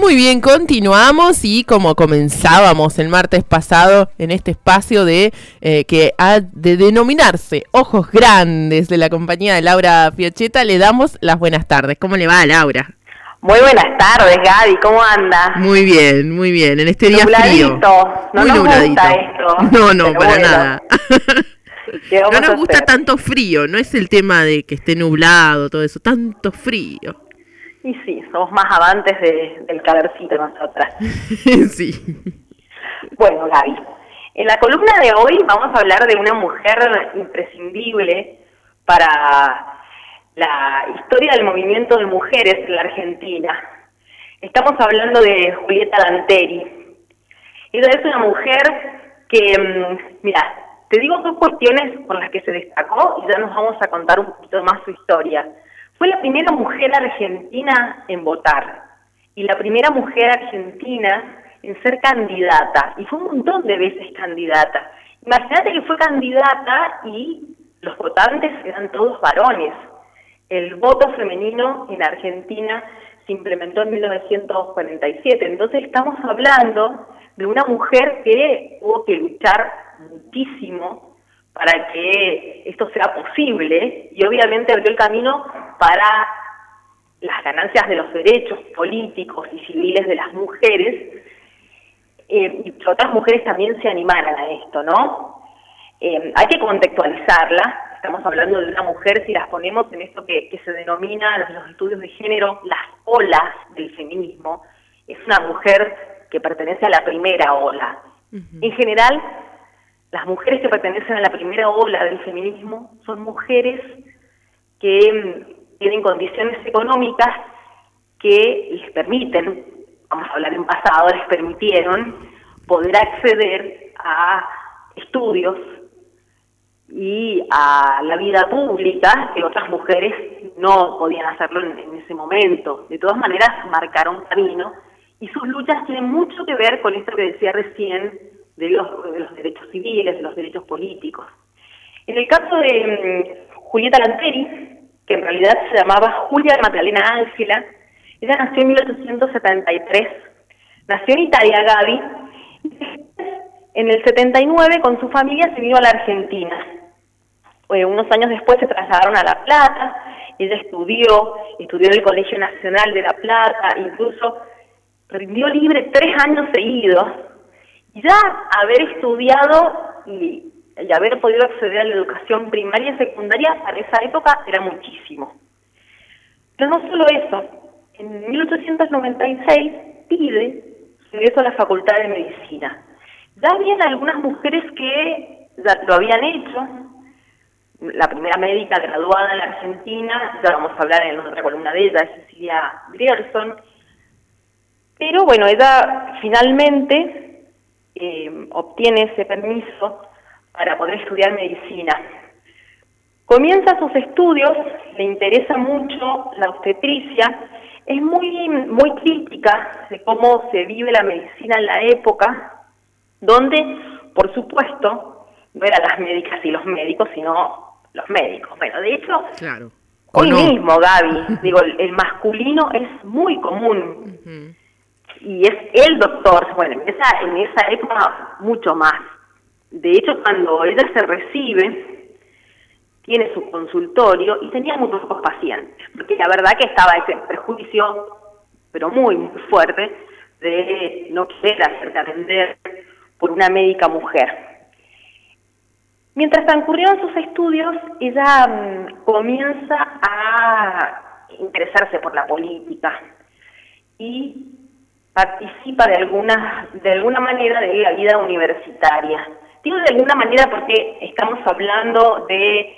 Muy bien, continuamos y como comenzábamos el martes pasado en este espacio de que ha de denominarse Ojos Grandes de la compañía de Laura Fiocheta, le damos las buenas tardes. ¿Cómo le va, Laura? Muy buenas tardes, Gaby, ¿cómo anda? Muy bien, en este día nubladito. Frío. No muy nos nubladito. Gusta esto. No, para bueno. nada. No nos gusta tanto frío, no es el tema de que esté nublado, todo eso, tanto frío. Y sí, somos más amantes del calorcito nosotras. Sí. Bueno, Gaby, en la columna de hoy vamos a hablar de una mujer imprescindible para la historia del movimiento de mujeres en la Argentina. Estamos hablando de Julieta Lanteri. Ella es una mujer que, mira, te digo dos cuestiones por las que se destacó y ya nos vamos a contar un poquito más su historia. Fue la primera mujer argentina en votar y la primera mujer argentina en ser candidata, y fue un montón de veces candidata. Imagínate que fue candidata y los votantes eran todos varones. El voto femenino en Argentina se implementó en 1947, entonces estamos hablando de una mujer que tuvo que luchar muchísimo para que esto sea posible, y obviamente abrió el camino para las ganancias de los derechos políticos y civiles de las mujeres, y que otras mujeres también se animaran a esto, ¿no? Hay que contextualizarla. Estamos hablando de una mujer, si las ponemos en esto que se denomina desde los estudios de género las olas del feminismo, es una mujer que pertenece a la primera ola. En general, las mujeres que pertenecen a la primera ola del feminismo son mujeres que tienen condiciones económicas que les permiten, vamos a hablar en pasado, les permitieron poder acceder a estudios y a la vida pública que otras mujeres no podían hacerlo en ese momento. De todas maneras, marcaron camino, y sus luchas tienen mucho que ver con esto que decía recién de los derechos civiles, de los derechos políticos. En el caso de Julieta Lanteri, que en realidad se llamaba Julia Magdalena Ángela, ella nació en 1873, nació en Italia, Gaby. En el 79 con su familia se vino a la Argentina. Unos años después se trasladaron a La Plata. Ella estudió en el Colegio Nacional de La Plata, incluso rindió libre 3 años seguidos. Y ya haber estudiado y haber podido acceder a la educación primaria y secundaria para esa época era muchísimo. Pero no solo eso, en 1896 pide su ingreso a la Facultad de Medicina. Ya habían algunas mujeres que ya lo habían hecho. La primera médica graduada en la Argentina, ya vamos a hablar en otra columna de ella, es Cecilia Grierson. Pero bueno, ella finalmente obtiene ese permiso para poder estudiar medicina. Comienza sus estudios, le interesa mucho la obstetricia, es muy crítica de cómo se vive la medicina en la época, donde, por supuesto, no eran las médicas y los médicos, sino los médicos. Bueno, de hecho, claro. Hoy mismo, Gaby, digo, el masculino es muy común. Uh-huh. Y es el doctor, bueno, en esa época mucho más. De hecho, cuando ella se recibe, tiene su consultorio y tenía muy pocos pacientes, porque la verdad que estaba ese prejuicio, pero muy, muy fuerte, de no querer hacerte atender por una médica mujer. Mientras transcurrieron sus estudios, ella comienza a interesarse por la política y participa de alguna manera de la vida universitaria. Digo de alguna manera porque estamos hablando de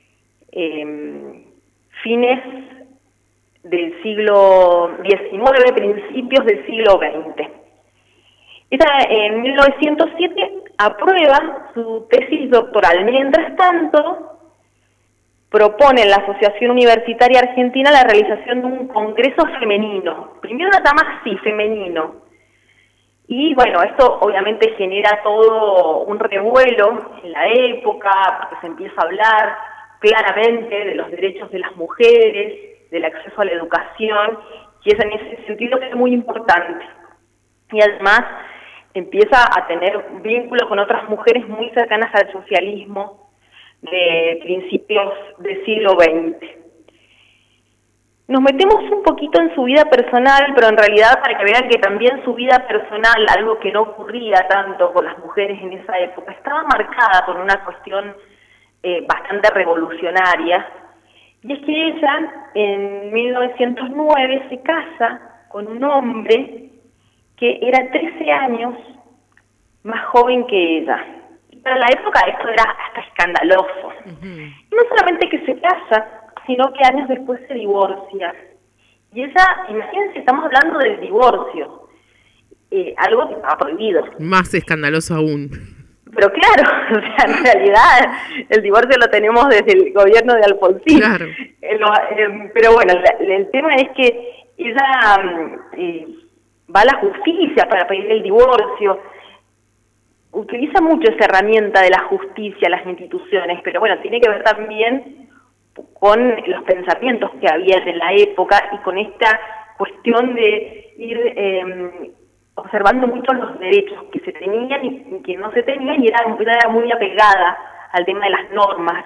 fines del siglo XIX, principios del siglo XX. Ella en 1907 aprueba su tesis doctoral. Mientras tanto, propone en la Asociación Universitaria Argentina la realización de un congreso femenino. Primero nada más sí, femenino. Y bueno, esto obviamente genera todo un revuelo en la época, porque se empieza a hablar claramente de los derechos de las mujeres, del acceso a la educación, y es en ese sentido que es muy importante. Y además empieza a tener vínculo con otras mujeres muy cercanas al socialismo de principios del siglo XX. Nos metemos un poquito en su vida personal, pero en realidad para que vean que también su vida personal, algo que no ocurría tanto con las mujeres en esa época, estaba marcada por una cuestión bastante revolucionaria, y es que ella en 1909 se casa con un hombre que era 13 años más joven que ella. Y para la época esto era hasta escandaloso. Y no solamente que se casa, sino que años después se divorcia. Y ella, imagínense, estamos hablando del divorcio, algo que estaba prohibido. Más escandaloso aún. Pero claro, o sea, en realidad el divorcio lo tenemos desde el gobierno de Alfonsín. Claro. Pero bueno, el tema es que ella va a la justicia para pedir el divorcio. Utiliza mucho esa herramienta de la justicia, las instituciones, pero bueno, tiene que ver también con los pensamientos que había en la época y con esta cuestión de ir observando mucho los derechos que se tenían y que no se tenían, y era muy apegada al tema de las normas.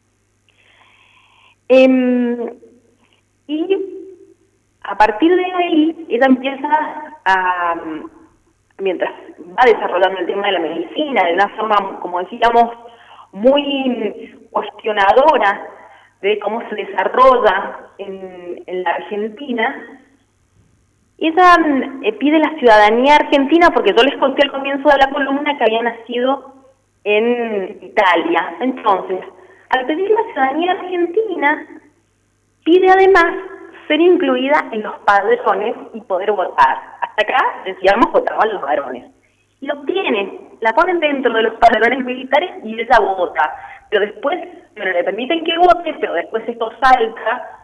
Y a partir de ahí, ella empieza a, mientras va desarrollando el tema de la medicina, de una forma, como decíamos, muy cuestionadora de cómo se desarrolla en la Argentina, ella pide la ciudadanía argentina, porque yo les conté al comienzo de la columna que había nacido en Italia. Entonces, al pedir la ciudadanía argentina, pide además ser incluida en los padrones y poder votar. Hasta acá, decíamos, votaban los varones. Y lo obtienen, la ponen dentro de los padrones militares y ella vota. Pero después, bueno, le permiten que vote, pero después esto salta,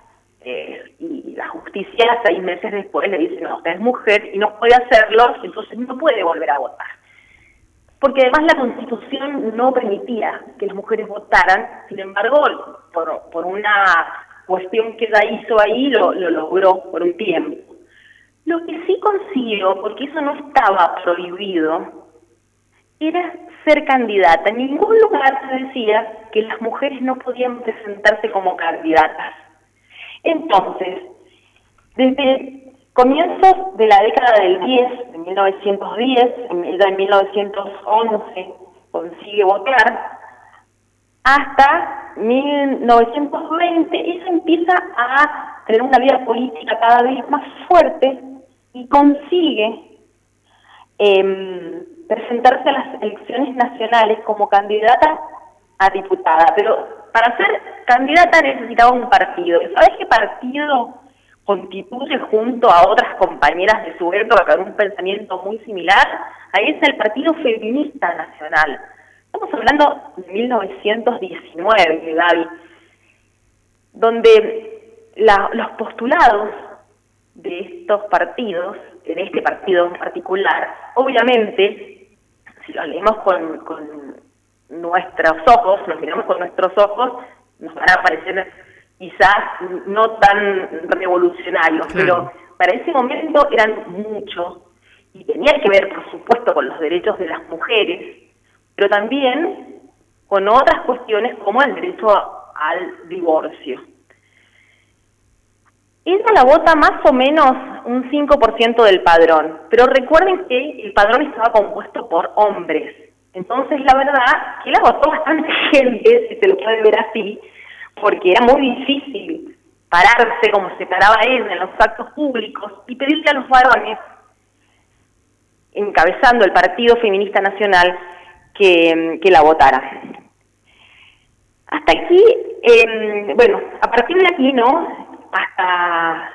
y la justicia 6 meses después le dice, no, usted es mujer y no puede hacerlo, entonces no puede volver a votar. Porque además la Constitución no permitía que las mujeres votaran, sin embargo, por una cuestión que ella hizo ahí, lo logró por un tiempo. Lo que sí consiguió, porque eso no estaba prohibido, era ser candidata. En ningún lugar se decía que las mujeres no podían presentarse como candidatas. Entonces, desde comienzos de la década del 10, de 1910, ella en 1911 consigue votar, hasta 1920 ella empieza a tener una vida política cada vez más fuerte y consigue presentarse a las elecciones nacionales como candidata a diputada. Pero para ser candidata necesitaba un partido. ¿Sabes qué partido constituye junto a otras compañeras de su época con un pensamiento muy similar? Ahí es el Partido Feminista Nacional. Estamos hablando de 1919, Gaby, donde los postulados de estos partidos, de este partido en particular, obviamente, si lo leemos con nuestros ojos, los miramos con nuestros ojos, nos van a parecer quizás no tan revolucionarios, pero para ese momento eran muchos, y tenían que ver, por supuesto, con los derechos de las mujeres, pero también con otras cuestiones como el derecho al divorcio. Ella la vota más o menos un 5% del padrón, pero recuerden que el padrón estaba compuesto por hombres. Entonces, la verdad, que la votó bastante gente, si se lo puede ver así, porque era muy difícil pararse como se paraba él en los actos públicos y pedirle a los varones, encabezando el Partido Feminista Nacional, que la votara. Hasta aquí, bueno, a partir de aquí, ¿no?, hasta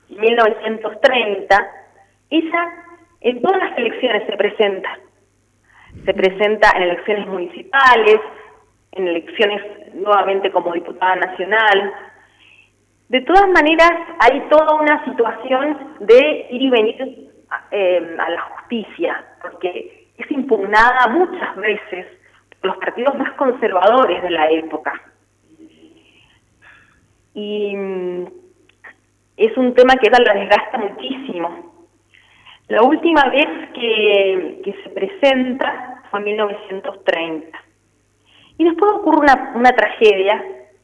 1930, ella en todas las elecciones se presenta. Se presenta en elecciones municipales, en elecciones nuevamente como diputada nacional. De todas maneras, hay toda una situación de ir y venir a la justicia, porque es impugnada muchas veces por los partidos más conservadores de la época. Y es un tema que ella la desgasta muchísimo. La última vez que se presenta fue en 1930. Y después ocurre una tragedia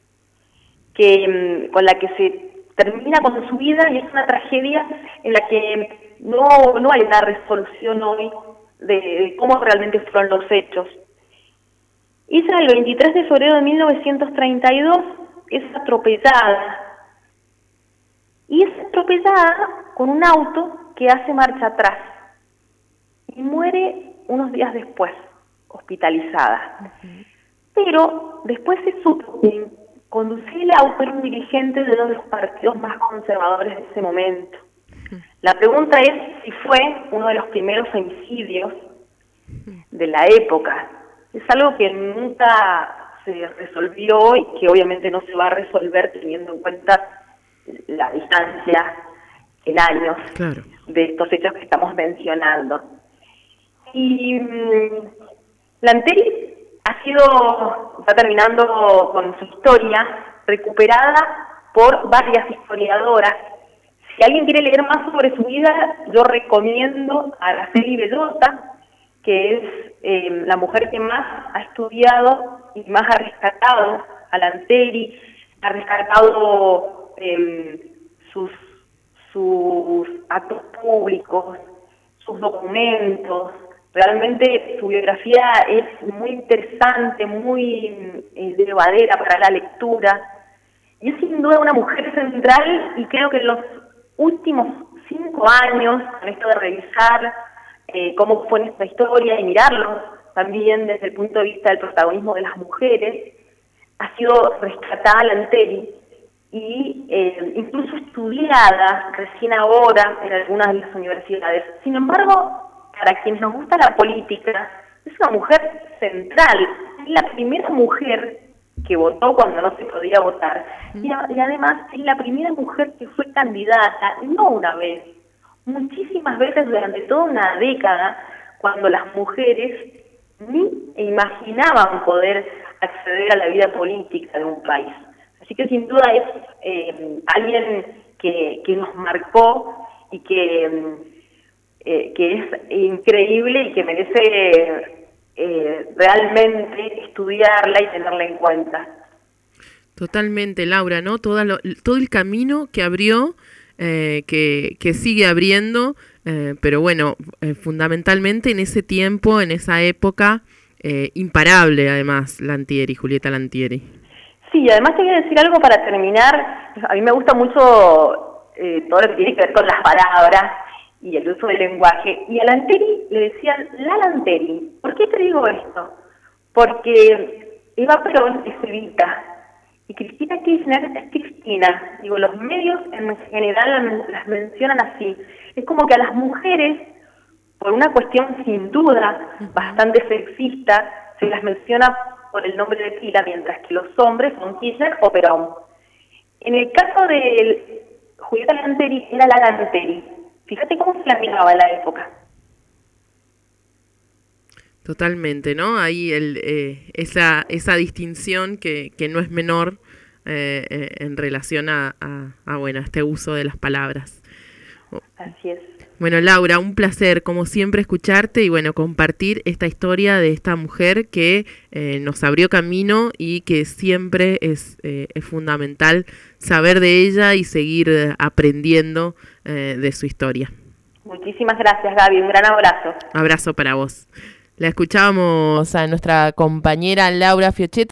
con la que se termina con su vida, y es una tragedia en la que no hay una resolución hoy de cómo realmente fueron los hechos. Ella, el 23 de febrero de 1932, es atropellada. Y es atropellada con un auto que hace marcha atrás. Y muere unos días después, hospitalizada. Pero después se supo que conducía el auto era un dirigente de uno de los partidos más conservadores de ese momento. La pregunta es si fue uno de los primeros femicidios de la época. Es algo que nunca se resolvió y que obviamente no se va a resolver teniendo en cuenta la distancia en años de estos hechos que estamos mencionando. Y Lanteri está terminando con su historia, recuperada por varias historiadoras. Si alguien quiere leer más sobre su vida, yo recomiendo a Araceli Bellota, que es la mujer que más ha estudiado y más ha rescatado a Lanteri, ha rescatado sus actos públicos, sus documentos. Realmente su biografía es muy interesante, muy llevadera para la lectura, y es sin duda una mujer central, y creo que en los últimos 5 años, con esto de revisar cómo fue nuestra historia y mirarlo también desde el punto de vista del protagonismo de las mujeres, ha sido rescatada Lanteri y incluso estudiada recién ahora en algunas de las universidades. Sin embargo, para quienes nos gusta la política, es una mujer central, es la primera mujer que votó cuando no se podía votar, y además es la primera mujer que fue candidata, no una vez, muchísimas veces durante toda una década, cuando las mujeres ni imaginaban poder acceder a la vida política de un país. Así que sin duda es alguien que nos marcó y que es increíble y que merece realmente estudiarla y tenerla en cuenta. Totalmente, Laura, ¿no? Todo el camino que abrió, que sigue abriendo, pero bueno, fundamentalmente en ese tiempo, en esa época, imparable además, Julieta Lanteri. Sí, además te voy a decir algo para terminar. A mí me gusta mucho todo lo que tiene que ver con las palabras y el uso del lenguaje. Y a Lanteri le decían la Lanteri. ¿Por qué te digo esto? Porque Eva Perón es Evita y Cristina Kirchner es Cristina. Digo, los medios en general las mencionan así. Es como que a las mujeres, por una cuestión sin duda bastante sexista, se las menciona por el nombre de pila, mientras que los hombres son Kirchner o Perón. En el caso de Julieta Lanteri, era la Lanteri. Fíjate cómo se la miraba en la época. Totalmente, ¿no? Ahí esa distinción que no es menor en relación a este uso de las palabras. Así es. Bueno, Laura, un placer, como siempre, escucharte y bueno, compartir esta historia de esta mujer que nos abrió camino y que siempre es fundamental saber de ella y seguir aprendiendo de su historia. Muchísimas gracias, Gaby. Un gran abrazo. Abrazo para vos. La escuchábamos a nuestra compañera Laura Fiocchetti.